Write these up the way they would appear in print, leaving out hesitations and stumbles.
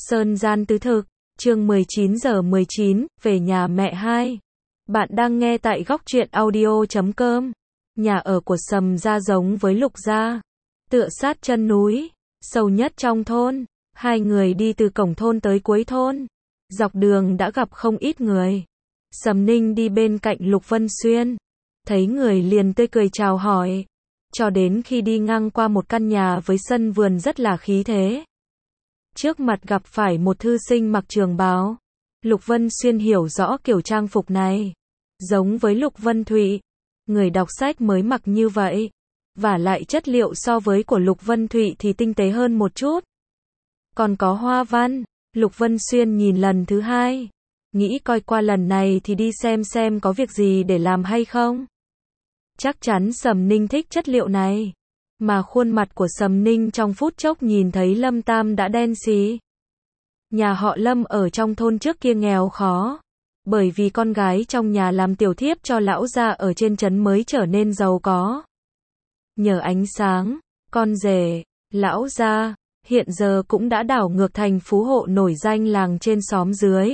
Sơn gian tứ thực, chương 19:19, về nhà mẹ 2. Bạn đang nghe tại góc truyện audio.com. Nhà ở của Sầm gia giống với Lục gia, tựa sát chân núi, sâu nhất trong thôn. Hai người đi từ cổng thôn tới cuối thôn. Dọc đường đã gặp không ít người. Sầm Ninh đi bên cạnh Lục Vân Xuyên, thấy người liền tươi cười chào hỏi, cho đến khi đi ngang qua một căn nhà với sân vườn rất là khí thế. Trước mặt gặp phải một thư sinh mặc trường bào. Lục Vân Xuyên hiểu rõ kiểu trang phục này, giống với Lục Vân Thụy, người đọc sách mới mặc như vậy. Vả lại chất liệu so với của Lục Vân Thụy thì tinh tế hơn một chút. Còn có hoa văn. Lục Vân Xuyên nhìn lần thứ hai, nghĩ coi qua lần này thì đi xem có việc gì để làm hay không. Chắc chắn Sầm Ninh thích chất liệu này. Mà khuôn mặt của Sầm Ninh trong phút chốc nhìn thấy Lâm Tam đã đen xì. Nhà họ Lâm ở trong thôn trước kia nghèo khó, bởi vì con gái trong nhà làm tiểu thiếp cho lão gia ở trên trấn mới trở nên giàu có. Nhờ ánh sáng, con rể, lão gia, hiện giờ cũng đã đảo ngược thành phú hộ nổi danh làng trên xóm dưới.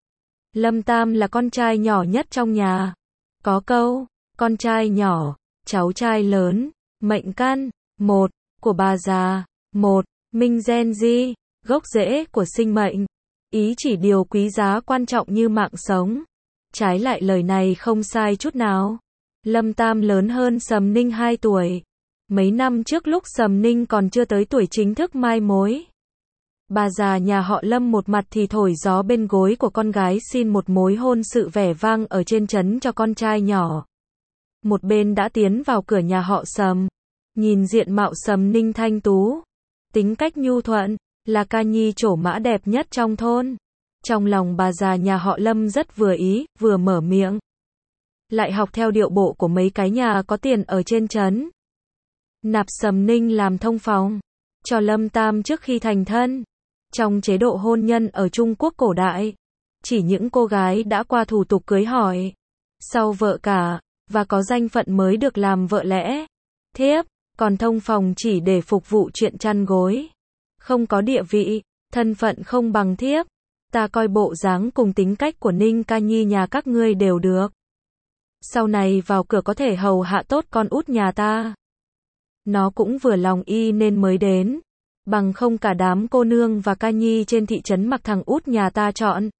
Lâm Tam là con trai nhỏ nhất trong nhà. Có câu, con trai nhỏ, cháu trai lớn, mệnh căn, một, của bà già, một, minh gen di, gốc rễ của sinh mệnh. Ý chỉ điều quý giá quan trọng như mạng sống. Trái lại lời này không sai chút nào. Lâm Tam lớn hơn Sầm Ninh 2 tuổi. Mấy năm trước lúc Sầm Ninh còn chưa tới tuổi chính thức mai mối, bà già nhà họ Lâm một mặt thì thổi gió bên gối của con gái xin một mối hôn sự vẻ vang ở trên trấn cho con trai nhỏ. Một bên đã tiến vào cửa nhà họ Sầm. Nhìn diện mạo Sầm Ninh thanh tú, tính cách nhu thuận, là ca nhi trổ mã đẹp nhất trong thôn. Trong lòng bà già nhà họ Lâm rất vừa ý, vừa mở miệng. Lại học theo điệu bộ của mấy cái nhà có tiền ở trên trấn. Nạp Sầm Ninh làm thông phòng cho Lâm Tam trước khi thành thân. Trong chế độ hôn nhân ở Trung Quốc cổ đại, chỉ những cô gái đã qua thủ tục cưới hỏi, sau vợ cả, và có danh phận mới được làm vợ lẽ, thiếp, còn thông phòng chỉ để phục vụ chuyện chăn gối. Không có địa vị, thân phận không bằng thiếp. Ta coi bộ dáng cùng tính cách của Ninh ca nhi nhà các ngươi đều được. Sau này vào cửa có thể hầu hạ tốt con út nhà ta. Nó cũng vừa lòng y nên mới đến. Bằng không cả đám cô nương và ca nhi trên thị trấn mặc thằng út nhà ta chọn.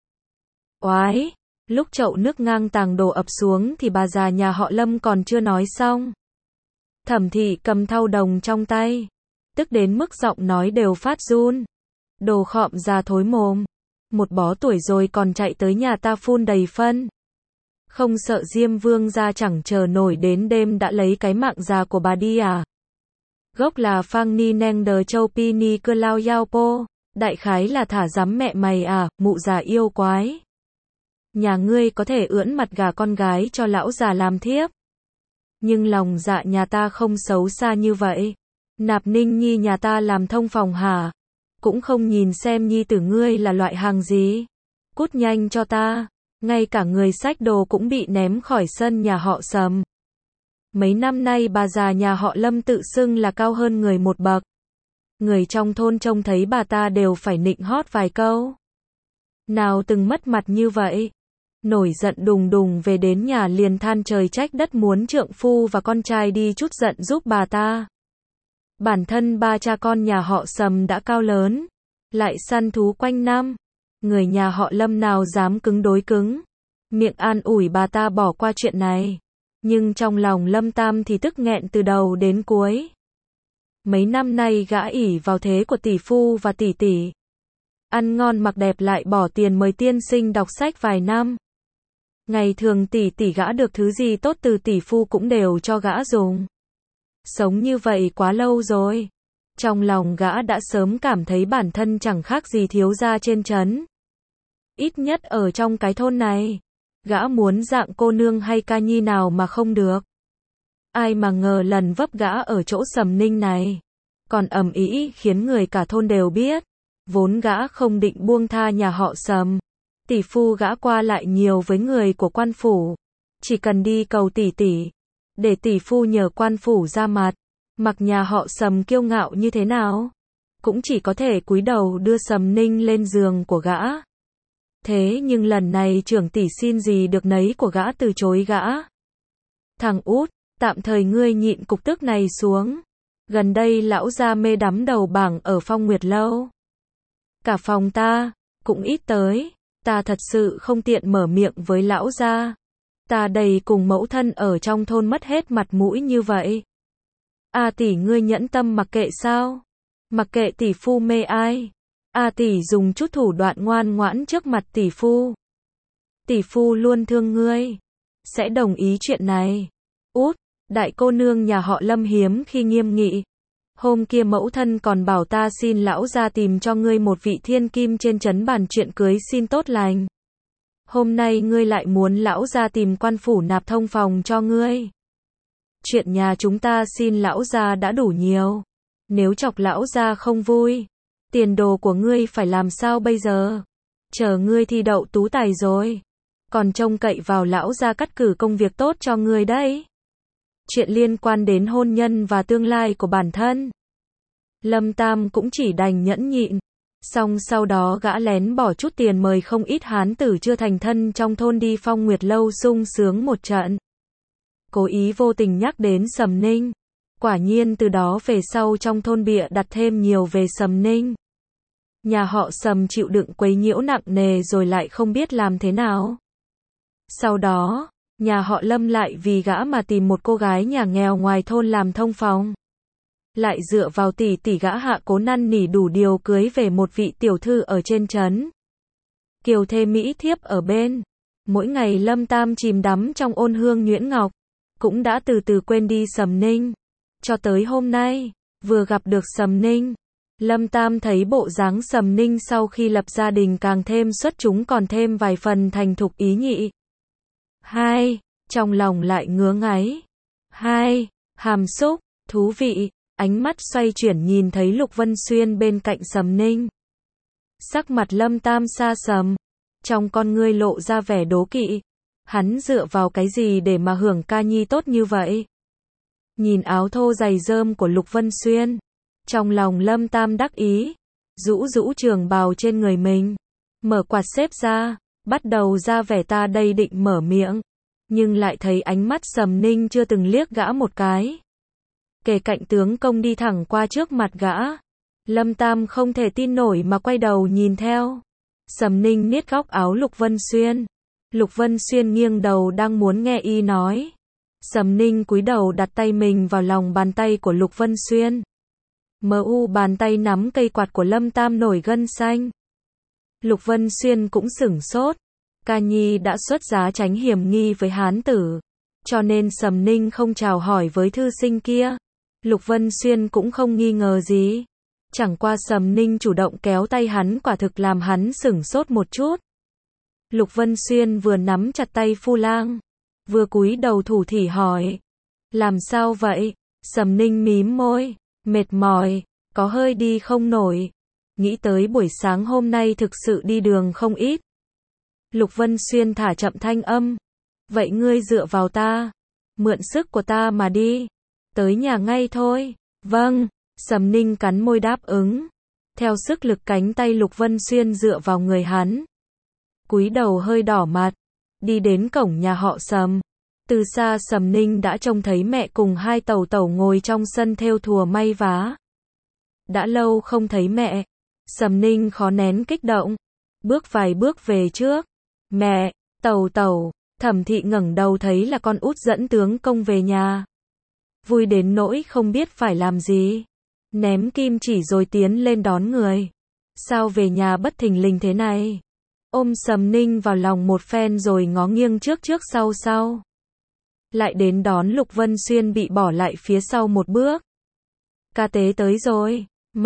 Oái! Lúc chậu nước ngang tàng đổ ập xuống thì bà già nhà họ Lâm còn chưa nói xong. Thẩm thị cầm thau đồng trong tay, tức đến mức giọng nói đều phát run. Đồ khọm già thối mồm. Một bó tuổi rồi còn chạy tới nhà ta phun đầy phân. Không sợ Diêm Vương gia chẳng chờ nổi đến đêm đã lấy cái mạng già của bà đi à? Gốc là Phang Ni Neng Đờ Châu Pi Ni Cơ Lao Yao Po. Đại khái là thả dám mẹ mày à, mụ già yêu quái. Nhà ngươi có thể ưỡn mặt gả con gái cho lão già làm thiếp. Nhưng lòng dạ nhà ta không xấu xa như vậy. Nạp Ninh nhi nhà ta làm thông phòng hả? Cũng không nhìn xem nhi tử ngươi là loại hàng gì. Cút nhanh cho ta. Ngay cả người xách đồ cũng bị ném khỏi sân nhà họ Sầm. Mấy năm nay bà già nhà họ Lâm tự xưng là cao hơn người một bậc. Người trong thôn trông thấy bà ta đều phải nịnh hót vài câu. Nào từng mất mặt như vậy. Nổi giận đùng đùng về đến nhà liền than trời trách đất muốn trượng phu và con trai đi chút giận giúp bà ta. Bản thân ba cha con nhà họ Sầm đã cao lớn, lại săn thú quanh năm. Người nhà họ Lâm nào dám cứng đối cứng. Miệng an ủi bà ta bỏ qua chuyện này. Nhưng trong lòng Lâm Tam thì tức nghẹn từ đầu đến cuối. Mấy năm nay gã ỷ vào thế của tỷ phu và tỷ tỷ. Ăn ngon mặc đẹp lại bỏ tiền mời tiên sinh đọc sách vài năm. Ngày thường tỷ tỷ gã được thứ gì tốt từ tỷ phu cũng đều cho gã dùng. Sống như vậy quá lâu rồi. Trong lòng gã đã sớm cảm thấy bản thân chẳng khác gì thiếu gia trên trấn. Ít nhất ở trong cái thôn này, gã muốn dạng cô nương hay ca nhi nào mà không được. Ai mà ngờ lần vấp gã ở chỗ Sầm Ninh này, còn ầm ĩ khiến người cả thôn đều biết. Vốn gã không định buông tha nhà họ Sầm. Tỷ phu gã qua lại nhiều với người của quan phủ. Chỉ cần đi cầu tỷ tỷ, để tỷ phu nhờ quan phủ ra mặt. Mặc nhà họ Sầm kiêu ngạo như thế nào, cũng chỉ có thể cúi đầu đưa Sầm Ninh lên giường của gã. Thế nhưng lần này trưởng tỷ xin gì được nấy của gã từ chối gã. Thằng út, tạm thời ngươi nhịn cục tức này xuống. Gần đây lão gia mê đắm đầu bảng ở Phong Nguyệt Lâu. Cả phòng ta, cũng ít tới, ta thật sự không tiện mở miệng với lão gia. Ta đầy cùng mẫu thân ở trong thôn mất hết mặt mũi như vậy. A tỷ ngươi nhẫn tâm mặc kệ sao? Mặc kệ tỷ phu mê ai? A tỷ dùng chút thủ đoạn ngoan ngoãn trước mặt tỷ phu. Tỷ phu luôn thương ngươi, sẽ đồng ý chuyện này. Út, đại cô nương nhà họ Lâm hiếm khi nghiêm nghị. Hôm kia mẫu thân còn bảo ta xin lão gia tìm cho ngươi một vị thiên kim trên trấn bàn chuyện cưới xin tốt lành. Hôm nay ngươi lại muốn lão gia tìm quan phủ nạp thông phòng cho ngươi. Chuyện nhà chúng ta xin lão gia đã đủ nhiều. Nếu chọc lão gia không vui, tiền đồ của ngươi phải làm sao bây giờ? Chờ ngươi thi đậu tú tài rồi, còn trông cậy vào lão gia cắt cử công việc tốt cho ngươi đấy. Chuyện liên quan đến hôn nhân và tương lai của bản thân. Lâm Tam cũng chỉ đành nhẫn nhịn. Xong sau đó gã lén bỏ chút tiền mời không ít hán tử chưa thành thân trong thôn đi Phong Nguyệt Lâu sung sướng một trận. Cố ý vô tình nhắc đến Sầm Ninh. Quả nhiên từ đó về sau trong thôn bịa đặt thêm nhiều về Sầm Ninh. Nhà họ Sầm chịu đựng quấy nhiễu nặng nề rồi lại không biết làm thế nào. Sau đó, nhà họ Lâm lại vì gã mà tìm một cô gái nhà nghèo ngoài thôn làm thông phòng. Lại dựa vào tỷ gã hạ cố năn nỉ đủ điều cưới về một vị tiểu thư ở trên trấn. Kiều thê mỹ thiếp ở bên. Mỗi ngày Lâm Tam chìm đắm trong ôn hương nhuyễn ngọc, cũng đã từ từ quên đi Sầm Ninh. Cho tới hôm nay, vừa gặp được Sầm Ninh, Lâm Tam thấy bộ dáng Sầm Ninh sau khi lập gia đình càng thêm xuất chúng, còn thêm vài phần thành thục ý nhị. Hai, trong lòng lại ngứa ngáy. Hai, hàm xúc, thú vị, ánh mắt xoay chuyển nhìn thấy Lục Vân Xuyên bên cạnh Sầm Ninh. Sắc mặt Lâm Tam xa sầm, trong con ngươi lộ ra vẻ đố kỵ. Hắn dựa vào cái gì để mà hưởng ca nhi tốt như vậy? Nhìn áo thô dày rơm của Lục Vân Xuyên, trong lòng Lâm Tam đắc ý, rũ trường bào trên người mình, mở quạt xếp ra, bắt đầu ra vẻ ta đây định mở miệng, nhưng lại thấy ánh mắt Sầm Ninh chưa từng liếc gã một cái. Kể cạnh tướng công đi thẳng qua trước mặt gã, Lâm Tam không thể tin nổi mà quay đầu nhìn theo. Sầm Ninh niết góc áo Lục Vân Xuyên. Lục Vân Xuyên nghiêng đầu đang muốn nghe y nói. Sầm Ninh cúi đầu đặt tay mình vào lòng bàn tay của Lục Vân Xuyên. Bàn tay nắm cây quạt của Lâm Tam nổi gân xanh. Lục Vân Xuyên cũng sửng sốt. Ca nhi đã xuất giá tránh hiểm nghi với hán tử, cho nên Sầm Ninh không chào hỏi với thư sinh kia. Lục Vân Xuyên cũng không nghi ngờ gì. Chẳng qua Sầm Ninh chủ động kéo tay hắn quả thực làm hắn sửng sốt một chút. Lục Vân Xuyên vừa nắm chặt tay Phu Lang, vừa cúi đầu thủ thỉ hỏi. Làm sao vậy? Sầm Ninh mím môi, mệt mỏi, có hơi đi không nổi. Nghĩ tới buổi sáng hôm nay thực sự đi đường không ít. Lục Vân Xuyên thả chậm thanh âm. Vậy ngươi dựa vào ta, mượn sức của ta mà đi. Tới nhà ngay thôi. Vâng, Sầm Ninh cắn môi đáp ứng. Theo sức lực cánh tay Lục Vân Xuyên dựa vào người hắn. Cúi đầu hơi đỏ mặt, đi đến cổng nhà họ Sầm. Từ xa Sầm Ninh đã trông thấy mẹ cùng hai tẩu tẩu ngồi trong sân thêu thùa may vá. Đã lâu không thấy mẹ, Sầm Ninh khó nén kích động, bước vài bước về trước. Mẹ, tẩu tẩu, Thẩm Thị ngẩng đầu thấy là con út dẫn tướng công về nhà. Vui đến nỗi không biết phải làm gì. Ném kim chỉ rồi tiến lên đón người. Sao về nhà bất thình lình thế này? Ôm Sầm Ninh vào lòng một phen rồi ngó nghiêng trước sau. Lại đến đón Lục Vân Xuyên bị bỏ lại phía sau một bước. Ca tế tới rồi,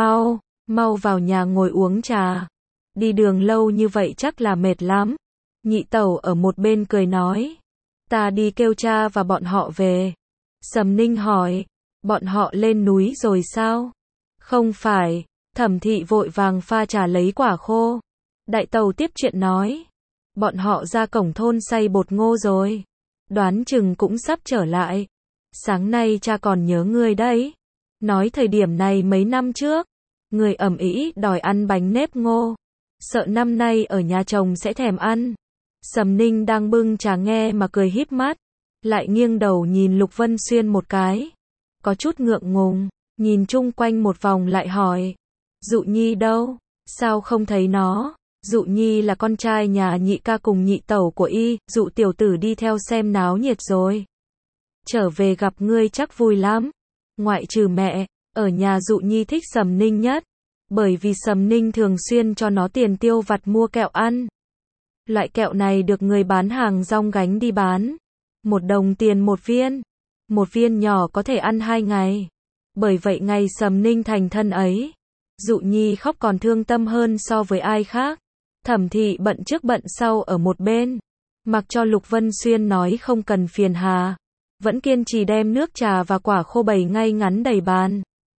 mau vào nhà ngồi uống trà. Đi đường lâu như vậy chắc là mệt lắm. Nhị tẩu ở một bên cười nói. Ta đi kêu cha và bọn họ về. Sầm Ninh hỏi, bọn họ lên núi rồi sao? Không phải, Thẩm Thị vội vàng pha trà lấy quả khô. Đại tẩu tiếp chuyện nói, bọn họ ra cổng thôn xay bột ngô rồi. Đoán chừng cũng sắp trở lại. Sáng nay cha còn nhớ ngươi đấy. Nói thời điểm này mấy năm trước, người ầm ĩ đòi ăn bánh nếp ngô. Sợ năm nay ở nhà chồng sẽ thèm ăn. Sầm Ninh đang bưng trà nghe mà cười híp mắt, lại nghiêng đầu nhìn Lục Vân Xuyên một cái. Có chút ngượng ngùng, nhìn chung quanh một vòng lại hỏi. Dụ Nhi đâu? Sao không thấy nó? Dụ Nhi là con trai nhà nhị ca cùng nhị tẩu của y, Dụ tiểu tử đi theo xem náo nhiệt rồi. Trở về gặp ngươi chắc vui lắm. Ngoại trừ mẹ, ở nhà Dụ Nhi thích Sầm Ninh nhất. Bởi vì Sầm Ninh thường xuyên cho nó tiền tiêu vặt mua kẹo ăn. Loại kẹo này được người bán hàng rong gánh đi bán. 1 đồng tiền một viên. Một viên nhỏ có thể ăn 2 ngày. Bởi vậy ngày Sầm Ninh thành thân ấy, Dụ Nhi khóc còn thương tâm hơn so với ai khác. Thẩm Thị bận trước bận sau ở một bên, mặc cho Lục Vân Xuyên nói không cần phiền hà, vẫn kiên trì đem nước trà và quả khô bày ngay ngắn đầy bàn.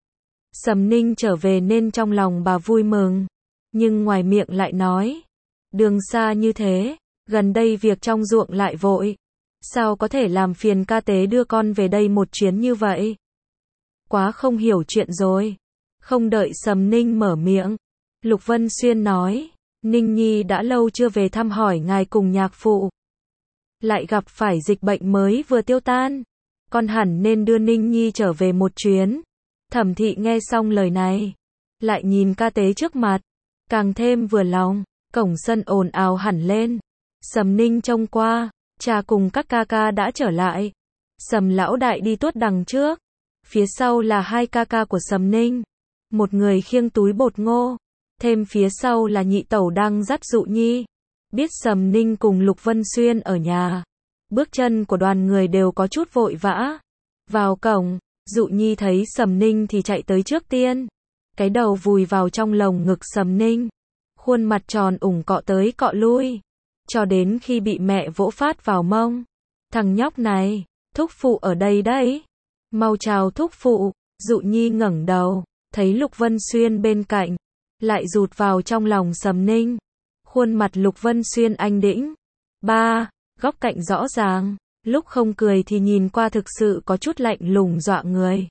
Sầm Ninh trở về nên trong lòng bà vui mừng, nhưng ngoài miệng lại nói, đường xa như thế, gần đây việc trong ruộng lại vội, sao có thể làm phiền ca tế đưa con về đây một chuyến như vậy? Quá không hiểu chuyện rồi. Không đợi Sầm Ninh mở miệng, Lục Vân Xuyên nói, Ninh Nhi đã lâu chưa về thăm hỏi ngài cùng nhạc phụ. Lại gặp phải dịch bệnh mới vừa tiêu tan, con hẳn nên đưa Ninh Nhi trở về một chuyến. Thẩm Thị nghe xong lời này, lại nhìn ca tế trước mặt, càng thêm vừa lòng. Cổng sân ồn ào hẳn lên. Sầm Ninh trông qua, cha cùng các ca ca đã trở lại. Sầm lão đại đi tuốt đằng trước, phía sau là 2 ca ca của Sầm Ninh, một người khiêng túi bột ngô, thêm phía sau là nhị tẩu đang dắt Dụ Nhi. Biết Sầm Ninh cùng Lục Vân Xuyên ở nhà, bước chân của đoàn người đều có chút vội vã. Vào cổng, Dụ Nhi thấy Sầm Ninh thì chạy tới trước tiên, cái đầu vùi vào trong lồng ngực Sầm Ninh, khuôn mặt tròn ủng cọ tới cọ lui, cho đến khi bị mẹ vỗ phát vào mông. Thằng nhóc này, thúc phụ ở đây đấy. Mau chào thúc phụ. Dụ Nhi ngẩng đầu, thấy Lục Vân Xuyên bên cạnh, lại rụt vào trong lòng Sầm Ninh. Khuôn mặt Lục Vân Xuyên anh đĩnh. Ba, góc cạnh rõ ràng, lúc không cười thì nhìn qua thực sự có chút lạnh lùng dọa người.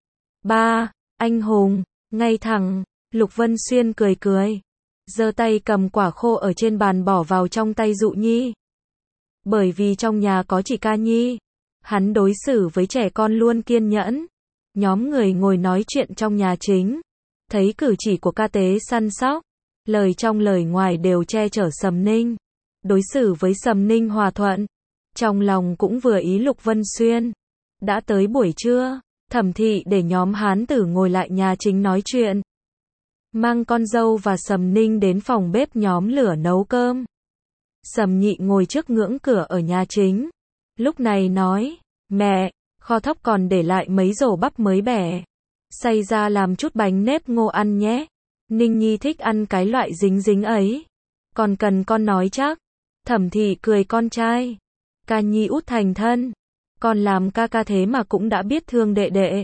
Ba, anh hùng, ngay thẳng. Lục Vân Xuyên cười cười, giơ tay cầm quả khô ở trên bàn bỏ vào trong tay Dụ Nhi. Bởi vì trong nhà có chỉ ca nhi, hắn đối xử với trẻ con luôn kiên nhẫn. Nhóm người ngồi nói chuyện trong nhà chính, thấy cử chỉ của ca tế săn sóc, lời trong lời ngoài đều che chở Sầm Ninh, đối xử với Sầm Ninh hòa thuận. Trong lòng cũng vừa ý Lục Vân Xuyên. Đã tới buổi trưa, Thẩm Thị để nhóm hán tử ngồi lại nhà chính nói chuyện, mang con dâu và Sầm Ninh đến phòng bếp nhóm lửa nấu cơm. Sầm Nhị ngồi trước ngưỡng cửa ở nhà chính, lúc này nói, mẹ, kho thóc còn để lại mấy rổ bắp mới bẻ, xay ra làm chút bánh nếp ngô ăn nhé. Ninh Nhi thích ăn cái loại dính dính ấy, còn cần con nói chắc. Thẩm Thị cười con trai, ca nhi út thành thân, con làm ca ca thế mà cũng đã biết thương đệ đệ.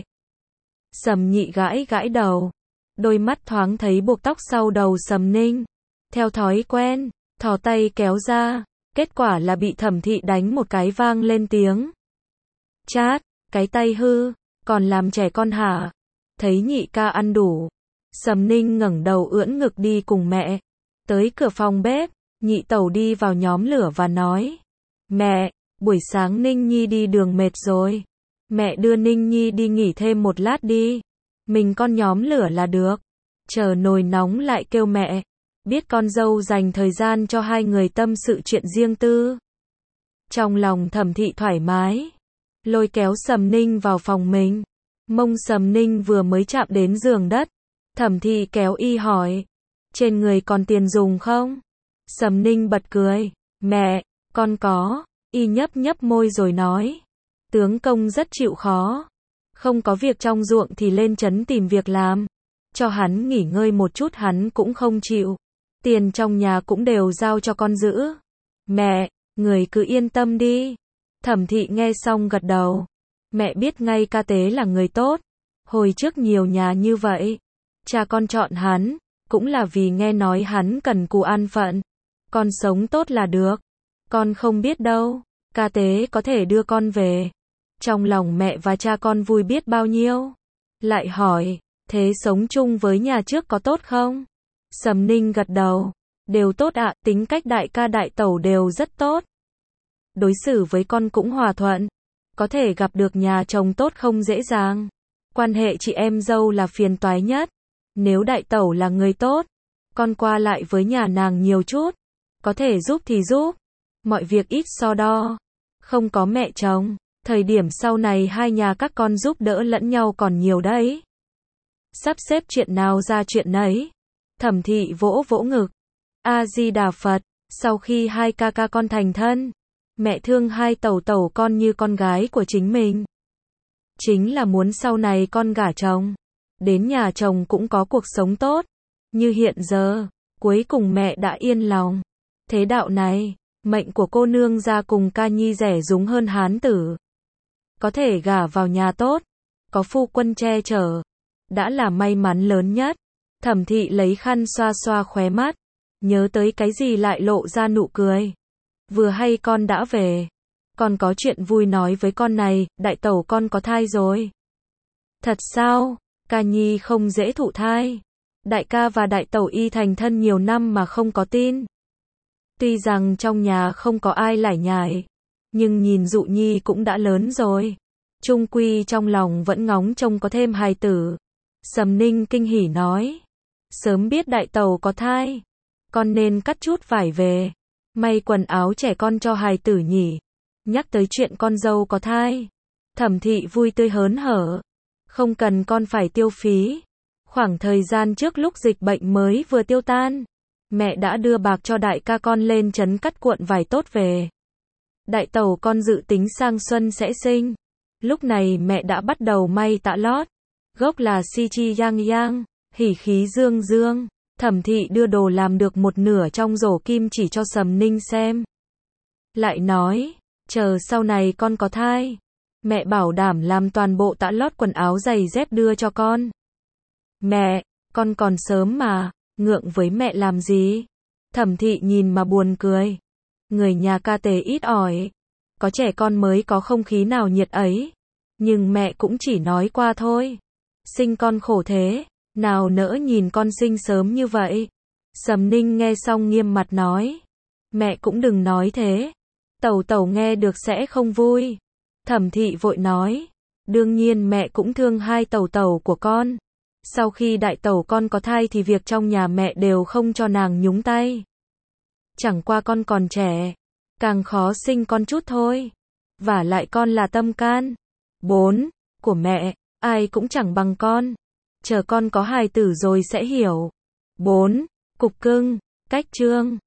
Sầm Nhị gãi gãi đầu, đôi mắt thoáng thấy buộc tóc sau đầu Sầm Ninh, theo thói quen, thò tay kéo ra, kết quả là bị Thẩm Thị đánh một cái vang lên tiếng. Chát, cái tay hư, còn làm trẻ con hả? Thấy nhị ca ăn đủ, Sầm Ninh ngẩng đầu ưỡn ngực đi cùng mẹ, tới cửa phòng bếp, nhị tẩu đi vào nhóm lửa và nói, mẹ, buổi sáng Ninh Nhi đi đường mệt rồi, mẹ đưa Ninh Nhi đi nghỉ thêm một lát đi, mình con nhóm lửa là được, chờ nồi nóng lại kêu mẹ. Biết con dâu dành thời gian cho hai người tâm sự chuyện riêng tư, trong lòng Thẩm Thị thoải mái, lôi kéo Sầm Ninh vào phòng mình. Mông Sầm Ninh vừa mới chạm đến giường đất, Thẩm Thị kéo y hỏi, trên người còn tiền dùng không? Sầm Ninh bật cười, mẹ, con có. Y nhấp nhấp môi rồi nói, tướng công rất chịu khó, không có việc trong ruộng thì lên trấn tìm việc làm, cho hắn nghỉ ngơi một chút hắn cũng không chịu, tiền trong nhà cũng đều giao cho con giữ. Mẹ, người cứ yên tâm đi. Thẩm Thị nghe xong gật đầu, mẹ biết ngay ca tế là người tốt, hồi trước nhiều nhà như vậy, cha con chọn hắn, cũng là vì nghe nói hắn cần cù an phận, con sống tốt là được. Con không biết đâu, ca tế có thể đưa con về. Trong lòng mẹ và cha con vui biết bao nhiêu. Lại hỏi, Thế sống chung với nhà trước có tốt không? Sầm Ninh gật đầu. Đều tốt ạ, tính cách đại ca đại tẩu đều rất tốt. Đối xử với con cũng hòa thuận. Có thể gặp được nhà chồng tốt không dễ dàng. Quan hệ chị em dâu là phiền toái nhất. Nếu đại tẩu là người tốt, con qua lại với nhà nàng nhiều chút. Có thể giúp thì giúp. Mọi việc ít so đo. Không có mẹ chồng, thời điểm sau này hai nhà các con giúp đỡ lẫn nhau còn nhiều đấy. Sắp xếp chuyện nào ra chuyện nấy. Thẩm Thị vỗ vỗ ngực. A Di Đà Phật, sau khi hai ca ca con thành thân, mẹ thương hai tẩu tẩu con như con gái của chính mình. Chính là muốn sau này con gả chồng, đến nhà chồng cũng có cuộc sống tốt, như hiện giờ, cuối cùng mẹ đã yên lòng. Thế đạo này, mệnh của cô nương ra cùng ca nhi rẻ rúng hơn hán tử. Có thể gả vào nhà tốt, có phu quân che chở, đã là may mắn lớn nhất. Thẩm Thị lấy khăn xoa xoa khóe mắt, nhớ tới cái gì lại lộ ra nụ cười. Vừa hay con đã về, con có chuyện vui nói với con này, đại tẩu con có thai rồi. Thật sao? Ca nhi không dễ thụ thai. Đại ca và đại tẩu y thành thân nhiều năm mà không có tin. Tuy rằng trong nhà không có ai lải nhải, nhưng nhìn Dụ Nhi cũng đã lớn rồi. Chung quy trong lòng vẫn ngóng trông có thêm hài tử. Sầm Ninh kinh hỉ nói. Sớm biết đại tẩu có thai, con nên cắt chút vải về, may quần áo trẻ con cho hài tử nhỉ. Nhắc tới chuyện con dâu có thai, Thẩm Thị vui tươi hớn hở. Không cần con phải tiêu phí. Khoảng thời gian trước lúc dịch bệnh mới vừa tiêu tan, mẹ đã đưa bạc cho đại ca con lên trấn cắt cuộn vải tốt về. Đại tẩu con dự tính sang xuân sẽ sinh. Lúc này mẹ đã bắt đầu may tạ lót. Gốc là si chi yang yang, hỉ khí dương dương. Thẩm Thị đưa đồ làm được một nửa trong rổ kim chỉ cho Sầm Ninh xem. Lại nói, chờ sau này con có thai, mẹ bảo đảm làm toàn bộ tạ lót quần áo giày dép đưa cho con. Mẹ, con còn sớm mà, ngượng với mẹ làm gì? Thẩm Thị nhìn mà buồn cười. Người nhà ca tề ít ỏi, có trẻ con mới có không khí nào nhiệt ấy. Nhưng mẹ cũng chỉ nói qua thôi. Sinh con khổ thế, nào nỡ nhìn con sinh sớm như vậy. Sầm Ninh nghe xong nghiêm mặt nói. Mẹ cũng đừng nói thế. Tẩu tẩu nghe được sẽ không vui. Thẩm Thị vội nói. Đương nhiên mẹ cũng thương hai tẩu tẩu của con. Sau khi đại tẩu con có thai thì việc trong nhà mẹ đều không cho nàng nhúng tay. Chẳng qua con còn trẻ, càng khó sinh con chút thôi. Vả lại con là tâm can 4 của mẹ, ai cũng chẳng bằng con. Chờ con có hài tử rồi sẽ hiểu. 4. Cục cưng, cách chương